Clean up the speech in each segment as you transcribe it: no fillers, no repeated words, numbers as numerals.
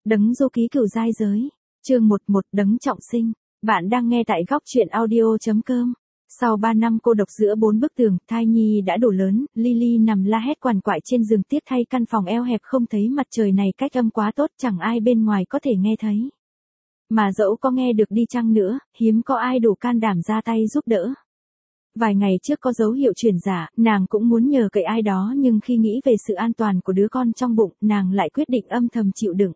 Đấng du ký cửu giai giới. Chương 11 Đấng trọng sinh. Bạn đang nghe tại góc truyện audio.com. Sau 3 năm cô độc giữa 4 bức tường, thai nhi đã đủ lớn, Lily nằm la hét quằn quại trên giường tiếc thay căn phòng eo hẹp không thấy mặt trời này cách âm quá tốt, chẳng ai bên ngoài có thể nghe thấy. Mà dẫu có nghe được đi chăng nữa, hiếm có ai đủ can đảm ra tay giúp đỡ. Vài ngày trước có dấu hiệu chuyển dạ, nàng cũng muốn nhờ cậy ai đó nhưng khi nghĩ về sự an toàn của đứa con trong bụng, nàng lại quyết định âm thầm chịu đựng.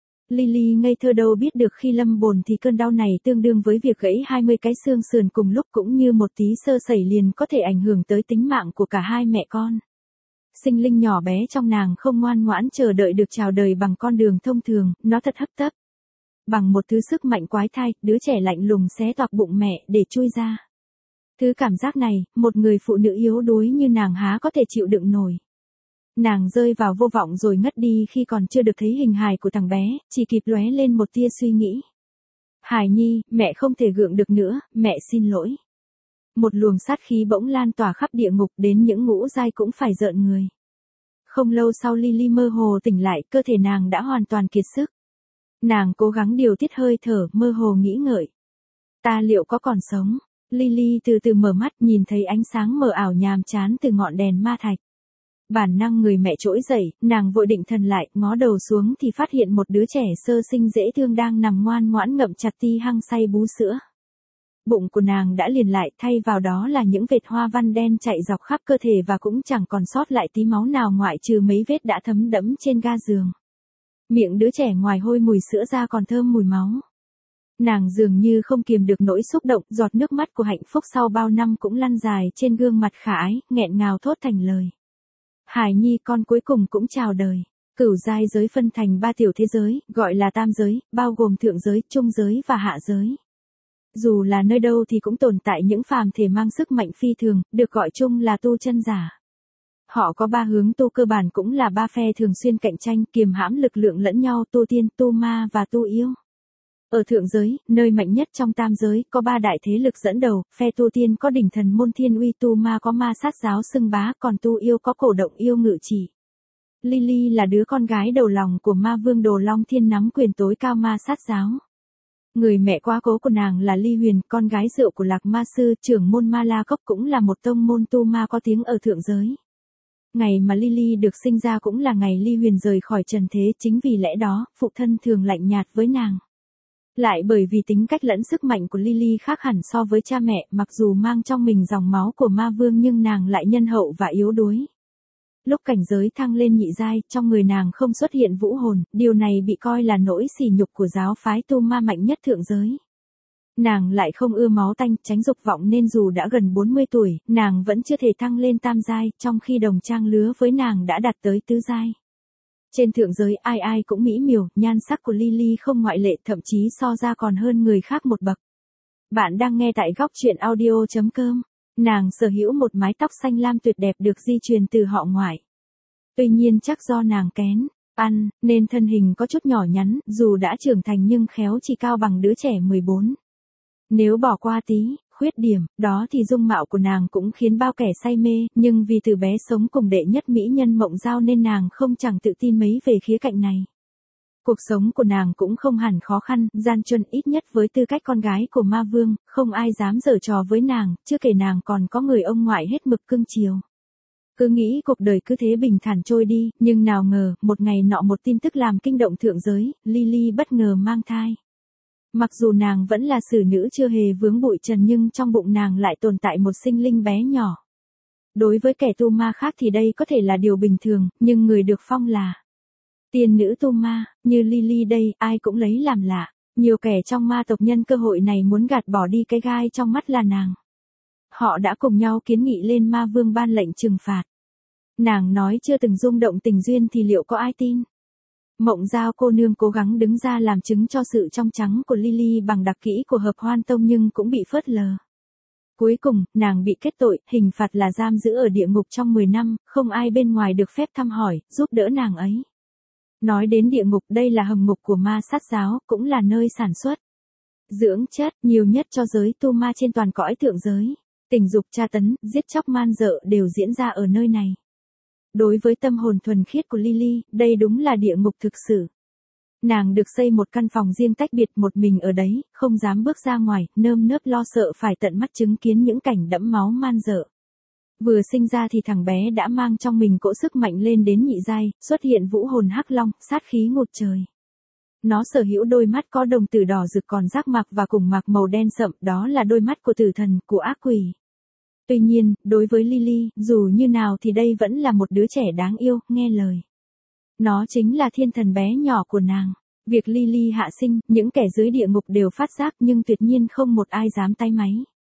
Lily ngây thơ đâu biết được khi lâm bồn thì cơn đau này tương đương với việc gãy 20 cái xương sườn cùng lúc, cũng như một tí sơ sẩy liền có thể ảnh hưởng tới tính mạng của cả hai mẹ con. Sinh linh nhỏ bé trong nàng không ngoan ngoãn chờ đợi được chào đời bằng con đường thông thường, nó thật hấp tấp. Bằng một thứ sức mạnh quái thai, đứa trẻ lạnh lùng xé toạc bụng mẹ để chui ra. Thứ cảm giác này, một người phụ nữ yếu đuối như nàng há có thể chịu đựng nổi. Nàng rơi vào vô vọng rồi ngất đi khi còn chưa được thấy hình hài của thằng bé, chỉ kịp lóe lên một tia suy nghĩ. Hải Nhi, mẹ không thể gượng được nữa, mẹ xin lỗi. Một luồng sát khí bỗng lan tỏa khắp địa ngục, đến những ngũ giai cũng phải rợn người. Không lâu sau Lily mơ hồ tỉnh lại, cơ thể nàng đã hoàn toàn kiệt sức. Nàng cố gắng điều tiết hơi thở, mơ hồ nghĩ ngợi. Ta liệu có còn sống? Lily từ từ mở mắt, nhìn thấy ánh sáng mờ ảo nhàm chán từ ngọn đèn ma thạch. Bản năng người mẹ trỗi dậy, nàng vội định thần lại, ngó đầu xuống thì phát hiện một đứa trẻ sơ sinh dễ thương đang nằm ngoan ngoãn ngậm chặt ti hăng say bú sữa. Bụng của nàng đã liền lại, thay vào đó là những vệt hoa văn đen chạy dọc khắp cơ thể và cũng chẳng còn sót lại tí máu nào ngoại trừ mấy vết đã thấm đẫm trên ga giường. Miệng đứa trẻ ngoài hôi mùi sữa ra còn thơm mùi máu. Nàng dường như không kiềm được nỗi xúc động, giọt nước mắt của hạnh phúc sau bao năm cũng lăn dài trên gương mặt khả ái, nghẹn ngào thốt thành lời. Hải Nhi con cuối cùng cũng chào đời. Cửu giai giới phân thành 3 tiểu thế giới, gọi là tam giới, bao gồm thượng giới, trung giới và hạ giới. Dù là nơi đâu thì cũng tồn tại những phàm thể mang sức mạnh phi thường, được gọi chung là tu chân giả. Họ có 3 hướng tu cơ bản, cũng là 3 phe thường xuyên cạnh tranh, kiềm hãm lực lượng lẫn nhau, tu tiên, tu ma và tu yêu. Ở thượng giới, nơi mạnh nhất trong tam giới, có 3 đại thế lực dẫn đầu, phe tu tiên có đỉnh thần môn thiên uy, tu ma có ma sát giáo xưng bá, còn tu yêu có cổ động yêu ngự chỉ. Lily là đứa con gái đầu lòng của ma vương Đồ Long Thiên nắm quyền tối cao ma sát giáo. Người mẹ quá cố của nàng là Ly Huyền, con gái rượu của Lạc Ma Sư, trưởng môn Ma La Cốc, cũng là một tông môn tu ma có tiếng ở thượng giới. Ngày mà Lily được sinh ra cũng là ngày Ly Huyền rời khỏi trần thế, chính vì lẽ đó, phụ thân thường lạnh nhạt với nàng. Lại bởi vì tính cách lẫn sức mạnh của Lily khác hẳn so với cha mẹ, mặc dù mang trong mình dòng máu của ma vương nhưng nàng lại nhân hậu và yếu đuối. Lúc cảnh giới thăng lên nhị giai, trong người nàng không xuất hiện vũ hồn, điều này bị coi là nỗi sỉ nhục của giáo phái tu ma mạnh nhất thượng giới. Nàng lại không ưa máu tanh, tránh dục vọng nên dù đã gần 40 tuổi, nàng vẫn chưa thể thăng lên tam giai, trong khi đồng trang lứa với nàng đã đạt tới tứ giai. Trên thượng giới ai ai cũng mỹ miều, nhan sắc của Lily không ngoại lệ, thậm chí so ra còn hơn người khác một bậc. Bạn đang nghe tại góc truyện audio.com. Nàng sở hữu một mái tóc xanh lam tuyệt đẹp được di truyền từ họ ngoại. Tuy nhiên chắc do nàng kén ăn, nên thân hình có chút nhỏ nhắn, dù đã trưởng thành nhưng khéo chỉ cao bằng đứa trẻ 14. Nếu bỏ qua tí khuyết điểm, đó thì dung mạo của nàng cũng khiến bao kẻ say mê, nhưng vì từ bé sống cùng đệ nhất mỹ nhân Mộng Giao nên nàng không chẳng tự tin mấy về khía cạnh này. Cuộc sống của nàng cũng không hẳn khó khăn, gian truân, ít nhất với tư cách con gái của ma vương, không ai dám giở trò với nàng, chưa kể nàng còn có người ông ngoại hết mực cưng chiều. Cứ nghĩ cuộc đời cứ thế bình thản trôi đi, nhưng nào ngờ, một ngày nọ một tin tức làm kinh động thượng giới, Lily bất ngờ mang thai. Mặc dù nàng vẫn là xử nữ chưa hề vướng bụi trần nhưng trong bụng nàng lại tồn tại một sinh linh bé nhỏ. Đối với kẻ tu ma khác thì đây có thể là điều bình thường, nhưng người được phong là tiên nữ tu ma, như Lily đây, ai cũng lấy làm lạ. Nhiều kẻ trong ma tộc nhân cơ hội này muốn gạt bỏ đi cái gai trong mắt là nàng. Họ đã cùng nhau kiến nghị lên ma vương ban lệnh trừng phạt. Nàng nói chưa từng rung động tình duyên thì liệu có ai tin? Mộng Giao cô nương cố gắng đứng ra làm chứng cho sự trong trắng của Lily bằng đặc kỹ của Hợp Hoan Tông nhưng cũng bị phớt lờ. Cuối cùng, nàng bị kết tội, hình phạt là giam giữ ở địa ngục trong 10 năm, không ai bên ngoài được phép thăm hỏi, giúp đỡ nàng ấy. Nói đến địa ngục, đây là hầm ngục của ma sát giáo, cũng là nơi sản xuất dưỡng chất nhiều nhất cho giới tu ma trên toàn cõi thượng giới. Tình dục, tra tấn, giết chóc man dợ đều diễn ra ở nơi này. Đối với tâm hồn thuần khiết của Lily, đây đúng là địa ngục thực sự. Nàng được xây một căn phòng riêng tách biệt một mình ở đấy, không dám bước ra ngoài, nơm nớp lo sợ phải tận mắt chứng kiến những cảnh đẫm máu man dợ. Vừa sinh ra thì thằng bé đã mang trong mình cỗ sức mạnh lên đến nhị giai, xuất hiện vũ hồn hắc long, sát khí ngút trời. Nó sở hữu đôi mắt có đồng tử đỏ rực còn giác mạc và cùng mạc màu đen sậm, đó là đôi mắt của tử thần, của ác quỷ. Tuy nhiên, đối với Lily, dù như nào thì đây vẫn là một đứa trẻ đáng yêu, nghe lời. Nó chính là thiên thần bé nhỏ của nàng. Việc Lily hạ sinh, những kẻ dưới địa ngục đều phát giác nhưng tuyệt nhiên không một ai dám tay máy.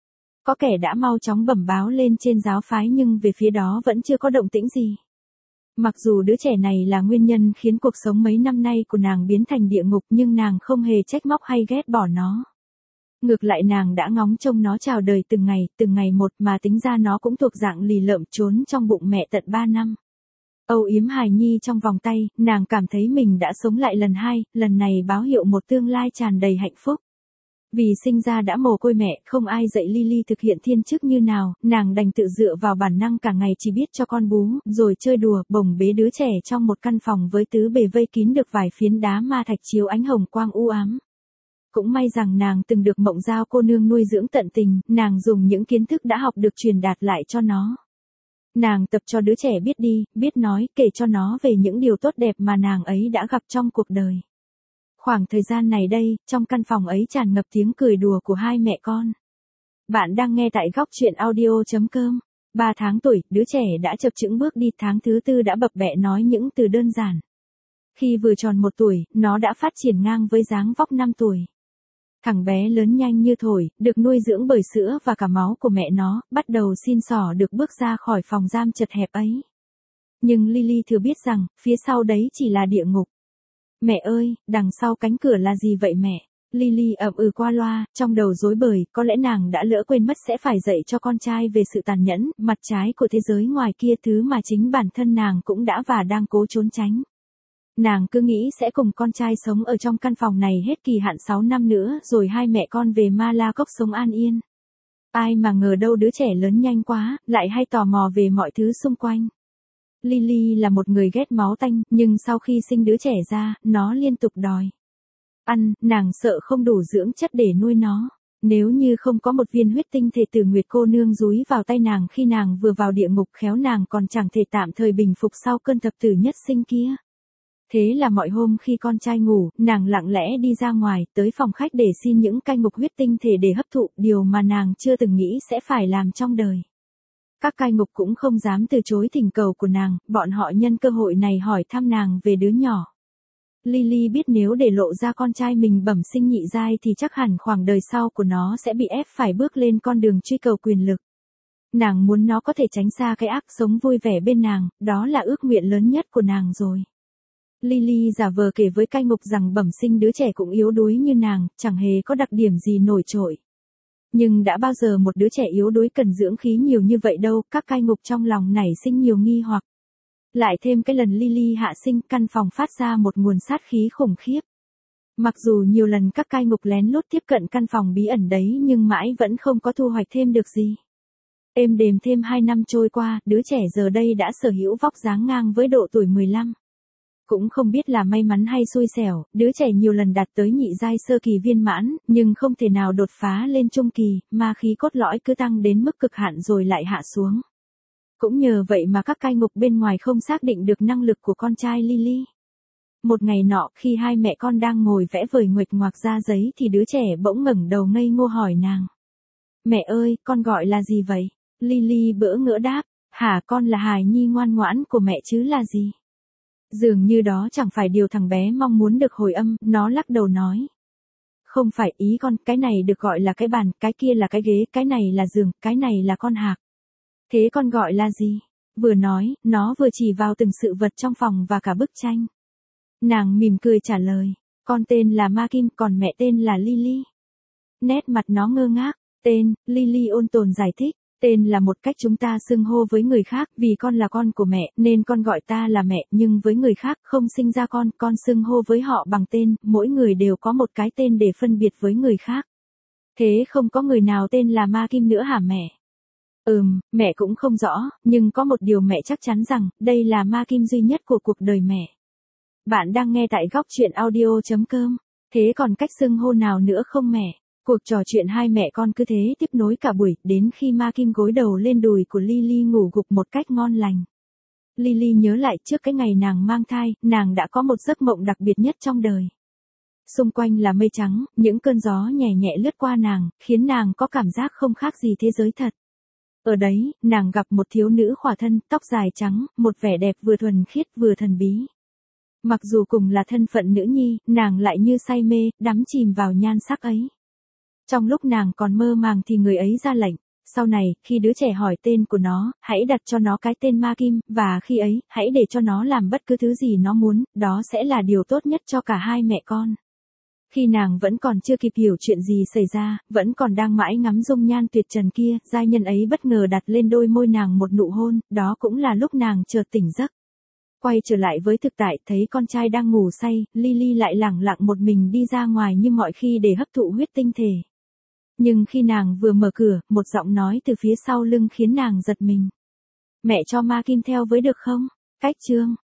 Có kẻ đã mau chóng bẩm báo lên trên giáo phái nhưng về phía đó vẫn chưa có động tĩnh gì. Mặc dù đứa trẻ này là nguyên nhân khiến cuộc sống mấy năm nay của nàng biến thành địa ngục nhưng nàng không hề trách móc hay ghét bỏ nó. Ngược lại nàng đã ngóng trông nó chào đời từng ngày một mà tính ra nó cũng thuộc dạng lì lợm trốn trong bụng mẹ tận 3 năm. Âu yếm hài nhi trong vòng tay, nàng cảm thấy mình đã sống lại lần hai, lần này báo hiệu một tương lai tràn đầy hạnh phúc. Vì sinh ra đã mồ côi mẹ, không ai dạy Lily thực hiện thiên chức như nào, nàng đành tự dựa vào bản năng cả ngày chỉ biết cho con bú, rồi chơi đùa, bồng bế đứa trẻ trong một căn phòng với tứ bề vây kín được vài phiến đá ma thạch chiếu ánh hồng quang u ám. Cũng may rằng nàng từng được Mộng Giao cô nương nuôi dưỡng tận tình, nàng dùng những kiến thức đã học được truyền đạt lại cho nó. Nàng tập cho đứa trẻ biết đi, biết nói, kể cho nó về những điều tốt đẹp mà nàng ấy đã gặp trong cuộc đời. Khoảng thời gian này đây, trong căn phòng ấy tràn ngập tiếng cười đùa của hai mẹ con. Bạn đang nghe tại góc truyện audio.com. 3 tháng tuổi, đứa trẻ đã chập chững bước đi, tháng thứ 4 đã bập bẹ nói những từ đơn giản. Khi vừa tròn 1 tuổi, nó đã phát triển ngang với dáng vóc 5 tuổi. Thằng bé lớn nhanh như thổi, được nuôi dưỡng bởi sữa và cả máu của mẹ nó, bắt đầu xin xỏ được bước ra khỏi phòng giam chật hẹp ấy. Nhưng Lily thừa biết rằng, phía sau đấy chỉ là địa ngục. Mẹ ơi, đằng sau cánh cửa là gì vậy mẹ? Lily ậm ừ qua loa, trong đầu rối bời, có lẽ nàng đã lỡ quên mất sẽ phải dạy cho con trai về sự tàn nhẫn, mặt trái của thế giới ngoài kia, thứ mà chính bản thân nàng cũng đã và đang cố trốn tránh. Nàng cứ nghĩ sẽ cùng con trai sống ở trong căn phòng này hết kỳ hạn 6 năm nữa rồi hai mẹ con về Malakoff sống an yên. Ai mà ngờ đâu đứa trẻ lớn nhanh quá, lại hay tò mò về mọi thứ xung quanh. Lily là một người ghét máu tanh, nhưng sau khi sinh đứa trẻ ra, nó liên tục đòi ăn, nàng sợ không đủ dưỡng chất để nuôi nó. Nếu như không có một viên huyết tinh thể từ Nguyệt cô nương dúi vào tay nàng khi nàng vừa vào địa ngục, khéo nàng còn chẳng thể tạm thời bình phục sau cơn thập tử nhất sinh kia. Thế là mọi hôm khi con trai ngủ, nàng lặng lẽ đi ra ngoài, tới phòng khách để xin những cai ngục huyết tinh thể để hấp thụ, điều mà nàng chưa từng nghĩ sẽ phải làm trong đời. Các cai ngục cũng không dám từ chối thỉnh cầu của nàng, bọn họ nhân cơ hội này hỏi thăm nàng về đứa nhỏ. Lily biết nếu để lộ ra con trai mình bẩm sinh nhị giai thì chắc hẳn khoảng đời sau của nó sẽ bị ép phải bước lên con đường truy cầu quyền lực. Nàng muốn nó có thể tránh xa cái ác, sống vui vẻ bên nàng, đó là ước nguyện lớn nhất của nàng rồi. Lily giả vờ kể với cai ngục rằng bẩm sinh đứa trẻ cũng yếu đuối như nàng, chẳng hề có đặc điểm gì nổi trội. Nhưng đã bao giờ một đứa trẻ yếu đuối cần dưỡng khí nhiều như vậy đâu, các cai ngục trong lòng nảy sinh nhiều nghi hoặc. Lại thêm cái lần Lily hạ sinh, căn phòng phát ra một nguồn sát khí khủng khiếp. Mặc dù nhiều lần các cai ngục lén lút tiếp cận căn phòng bí ẩn đấy nhưng mãi vẫn không có thu hoạch thêm được gì. Êm đềm thêm 2 năm trôi qua, đứa trẻ giờ đây đã sở hữu vóc dáng ngang với độ tuổi 15. Cũng không biết là may mắn hay xui xẻo, đứa trẻ nhiều lần đạt tới nhị giai sơ kỳ viên mãn, nhưng không thể nào đột phá lên trung kỳ, ma khí cốt lõi cứ tăng đến mức cực hạn rồi lại hạ xuống. Cũng nhờ vậy mà các cai ngục bên ngoài không xác định được năng lực của con trai Lily. Một ngày nọ, khi hai mẹ con đang ngồi vẽ vời nguệch ngoạc ra giấy thì đứa trẻ bỗng ngẩng đầu ngây ngô hỏi nàng. Mẹ ơi, con gọi là gì vậy? Lily bỡ ngỡ đáp, hả, con là hài nhi ngoan ngoãn của mẹ chứ là gì? Dường như đó chẳng phải điều thằng bé mong muốn được hồi âm, nó lắc đầu nói. Không phải, ý con, cái này được gọi là cái bàn, cái kia là cái ghế, cái này là giường, cái này là con hạc. Thế con gọi là gì? Vừa nói, nó vừa chỉ vào từng sự vật trong phòng và cả bức tranh. Nàng mỉm cười trả lời, con tên là Ma Kim, còn mẹ tên là Lily. Nét mặt nó ngơ ngác, tên, Lily ôn tồn giải thích. Tên là một cách chúng ta xưng hô với người khác, vì con là con của mẹ, nên con gọi ta là mẹ, nhưng với người khác không sinh ra con xưng hô với họ bằng tên, mỗi người đều có một cái tên để phân biệt với người khác. Thế không có người nào tên là Ma Kim nữa hả mẹ? Mẹ cũng không rõ, nhưng có một điều mẹ chắc chắn rằng, đây là Ma Kim duy nhất của cuộc đời mẹ. Bạn đang nghe tại góc chuyện audio.com. Thế còn cách xưng hô nào nữa không mẹ? Cuộc trò chuyện hai mẹ con cứ thế tiếp nối cả buổi, đến khi Ma Kim gối đầu lên đùi của Lily ngủ gục một cách ngon lành. Lily nhớ lại trước cái ngày nàng mang thai, nàng đã có một giấc mộng đặc biệt nhất trong đời. Xung quanh là mây trắng, những cơn gió nhẹ nhẹ lướt qua nàng, khiến nàng có cảm giác không khác gì thế giới thật. Ở đấy, nàng gặp một thiếu nữ khỏa thân, tóc dài trắng, một vẻ đẹp vừa thuần khiết vừa thần bí. Mặc dù cùng là thân phận nữ nhi, nàng lại như say mê, đắm chìm vào nhan sắc ấy. Trong lúc nàng còn mơ màng thì người ấy ra lệnh. Sau này, khi đứa trẻ hỏi tên của nó, hãy đặt cho nó cái tên Ma Kim, và khi ấy, hãy để cho nó làm bất cứ thứ gì nó muốn, đó sẽ là điều tốt nhất cho cả hai mẹ con. Khi nàng vẫn còn chưa kịp hiểu chuyện gì xảy ra, vẫn còn đang mãi ngắm dung nhan tuyệt trần kia, giai nhân ấy bất ngờ đặt lên đôi môi nàng một nụ hôn, đó cũng là lúc nàng chợt tỉnh giấc. Quay trở lại với thực tại, thấy con trai đang ngủ say, Lily lại lẳng lặng một mình đi ra ngoài như mọi khi để hấp thụ huyết tinh thể. Nhưng khi nàng vừa mở cửa, một giọng nói từ phía sau lưng khiến nàng giật mình. Mẹ cho Ma Kim theo với được không? Cách chương